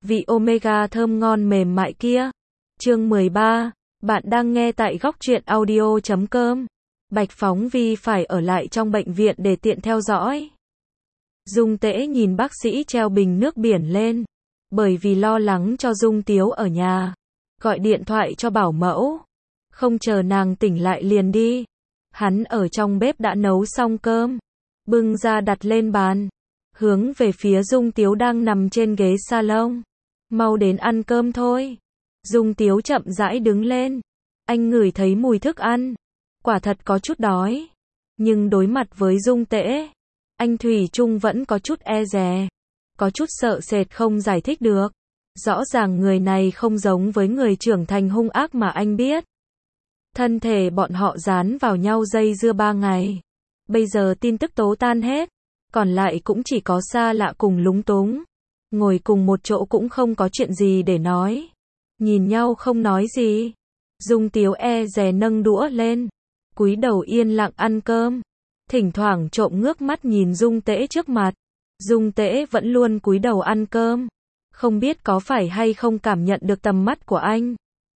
vị omega thơm ngon mềm mại kia. Chương 13, bạn đang nghe tại góc truyện audio.com. Bạch Phóng Vi phải ở lại trong bệnh viện để tiện theo dõi. Dung Tễ nhìn bác sĩ treo bình nước biển lên, bởi vì lo lắng cho Dung Tiếu ở nhà, gọi điện thoại cho bảo mẫu, không chờ nàng tỉnh lại liền đi. Hắn ở trong bếp đã nấu xong cơm, bưng ra đặt lên bàn, hướng về phía Dung Tiếu đang nằm trên ghế salon. Mau đến ăn cơm thôi. Dung Tiếu chậm rãi đứng lên. Anh ngửi thấy mùi thức ăn, quả thật có chút đói. Nhưng đối mặt với Dung Tễ, anh thủy chung vẫn có chút e dè, có chút sợ sệt không giải thích được. Rõ ràng người này không giống với người trưởng thành hung ác mà anh biết. Thân thể bọn họ dán vào nhau dây dưa 3 ngày. Bây giờ tin tức tố tan hết, còn lại cũng chỉ có xa lạ cùng lúng túng. Ngồi cùng một chỗ cũng không có chuyện gì để nói. Nhìn nhau không nói gì. Dung Tiếu e dè nâng đũa lên, cúi đầu yên lặng ăn cơm. Thỉnh thoảng trộm ngước mắt nhìn Dung Tễ trước mặt. Dung Tễ vẫn luôn cúi đầu ăn cơm. Không biết có phải hay không cảm nhận được tầm mắt của anh.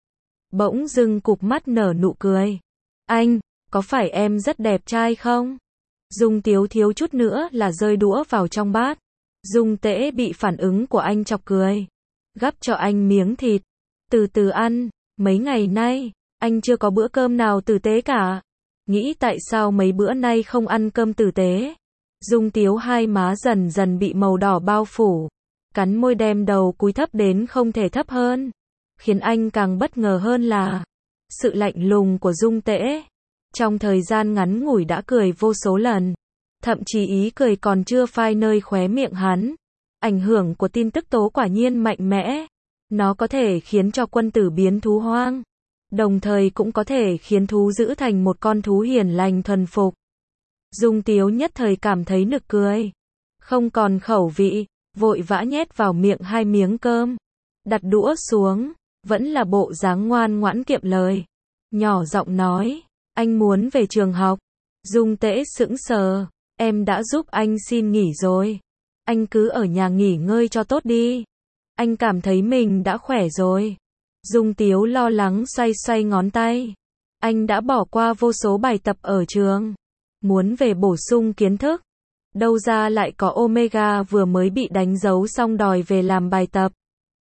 Bỗng dưng cụp mắt nở nụ cười. Anh, có phải em rất đẹp trai không? Dung Tiếu thiếu chút nữa là rơi đũa vào trong bát. Dung Tễ bị phản ứng của anh chọc cười. Gắp cho anh miếng thịt. Từ từ ăn, mấy ngày nay, anh chưa có bữa cơm nào tử tế cả. Nghĩ tại sao mấy bữa nay không ăn cơm tử tế. Dung Tiếu hai má dần dần bị màu đỏ bao phủ. Cắn môi đem đầu cúi thấp đến không thể thấp hơn. Khiến anh càng bất ngờ hơn là sự lạnh lùng của Dung Tễ. Trong thời gian ngắn ngủi đã cười vô số lần. Thậm chí ý cười còn chưa phai nơi khóe miệng hắn. Ảnh hưởng của tin tức tố quả nhiên mạnh mẽ. Nó có thể khiến cho quân tử biến thú hoang. Đồng thời cũng có thể khiến thú giữ thành một con thú hiền lành thuần phục. Dung Tiếu nhất thời cảm thấy nực cười. Không còn khẩu vị, vội vã nhét vào miệng 2 miếng cơm. Đặt đũa xuống, vẫn là bộ dáng ngoan ngoãn kiệm lời. Nhỏ giọng nói, anh muốn về trường học. Dung Tễ sững sờ, em đã giúp anh xin nghỉ rồi. Anh cứ ở nhà nghỉ ngơi cho tốt đi. Anh cảm thấy mình đã khỏe rồi. Dung Tiếu lo lắng xoay xoay ngón tay. Anh đã bỏ qua vô số bài tập ở trường. Muốn về bổ sung kiến thức. Đâu ra lại có omega vừa mới bị đánh dấu xong đòi về làm bài tập.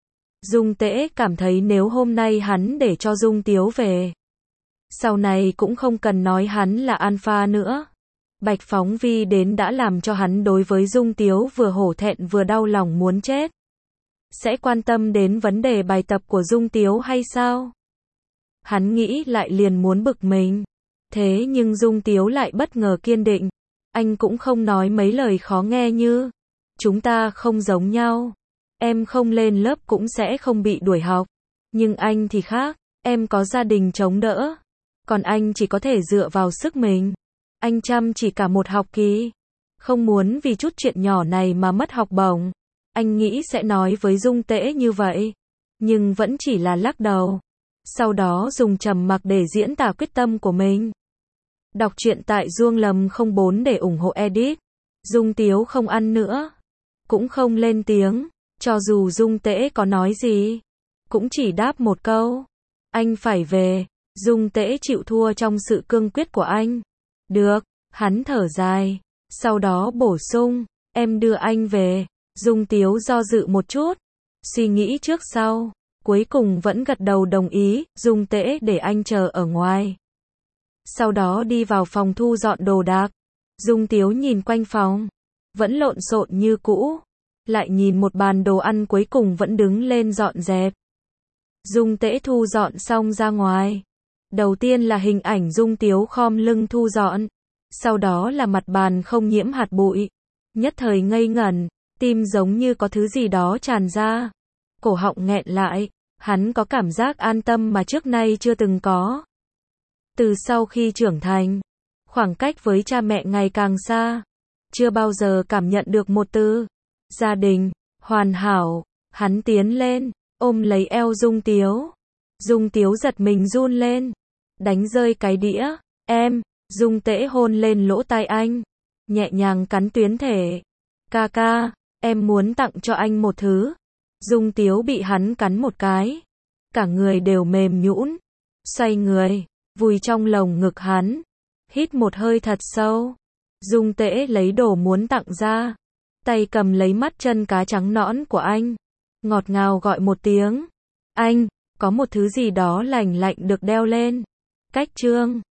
Dung Tễ cảm thấy nếu hôm nay hắn để cho Dung Tiếu về, sau này cũng không cần nói hắn là alpha nữa. Bạch Phóng Vi đến đã làm cho hắn đối với Dung Tiếu vừa hổ thẹn vừa đau lòng muốn chết. Sẽ quan tâm đến vấn đề bài tập của Dung Tiếu hay sao? Hắn nghĩ lại liền muốn bực mình. Thế nhưng Dung Tiếu lại bất ngờ kiên định. Anh cũng không nói mấy lời khó nghe như chúng ta không giống nhau. Em không lên lớp cũng sẽ không bị đuổi học. Nhưng anh thì khác, em có gia đình chống đỡ. Còn anh chỉ có thể dựa vào sức mình. Anh chăm chỉ cả một học kỳ. Không muốn vì chút chuyện nhỏ này mà mất học bổng. Anh nghĩ sẽ nói với Dung Tễ như vậy. Nhưng vẫn chỉ là lắc đầu. Sau đó dùng trầm mặc để diễn tả quyết tâm của mình. Đọc truyện tại Duong Lâm 04 để ủng hộ edit. Dung Tiếu không ăn nữa. Cũng không lên tiếng. Cho dù Dung Tễ có nói gì, cũng chỉ đáp một câu. Anh phải về. Dung Tễ chịu thua trong sự cương quyết của anh. Được, hắn thở dài. Sau đó bổ sung, em đưa anh về. Dung Tiếu do dự một chút. Suy nghĩ trước sau. Cuối cùng vẫn gật đầu đồng ý. Dung Tễ để anh chờ ở ngoài. Sau đó đi vào phòng thu dọn đồ đạc. Dung Tiếu nhìn quanh phòng. Vẫn lộn xộn như cũ. Lại nhìn một bàn đồ ăn cuối cùng vẫn đứng lên dọn dẹp. Dung Tễ thu dọn xong ra ngoài. Đầu tiên là hình ảnh Dung Tiếu khom lưng thu dọn. Sau đó là mặt bàn không nhiễm hạt bụi. Nhất thời ngây ngẩn, tim giống như có thứ gì đó tràn ra. Cổ họng nghẹn lại, hắn có cảm giác an tâm mà trước nay chưa từng có. Từ sau khi trưởng thành, khoảng cách với cha mẹ ngày càng xa. Chưa bao giờ cảm nhận được một từ gia đình, hoàn hảo. Hắn tiến lên, ôm lấy eo Dung Tiếu. Dung Tiếu giật mình run lên, đánh rơi cái đĩa. Em, Dung Tễ hôn lên lỗ tai anh, nhẹ nhàng cắn tuyến thể. Ca ca, em muốn tặng cho anh một thứ. Dung Tiếu bị hắn cắn một cái, cả người đều mềm nhũn, xoay người, vùi trong lồng ngực hắn, hít một hơi thật sâu. Dung Tễ lấy đồ muốn tặng ra, tay cầm lấy mắt chân cá trắng nõn của anh, ngọt ngào gọi một tiếng. Anh, có một thứ gì đó lành lạnh được đeo lên. Cách Trương